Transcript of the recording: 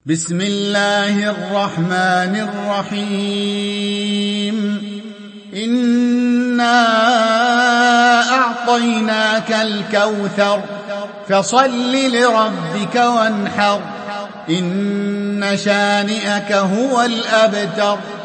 بسم الله الرحمن الرحيم إنا أعطيناك الكوثر فصل لربك وانحر إن شانئك هو الأبتر.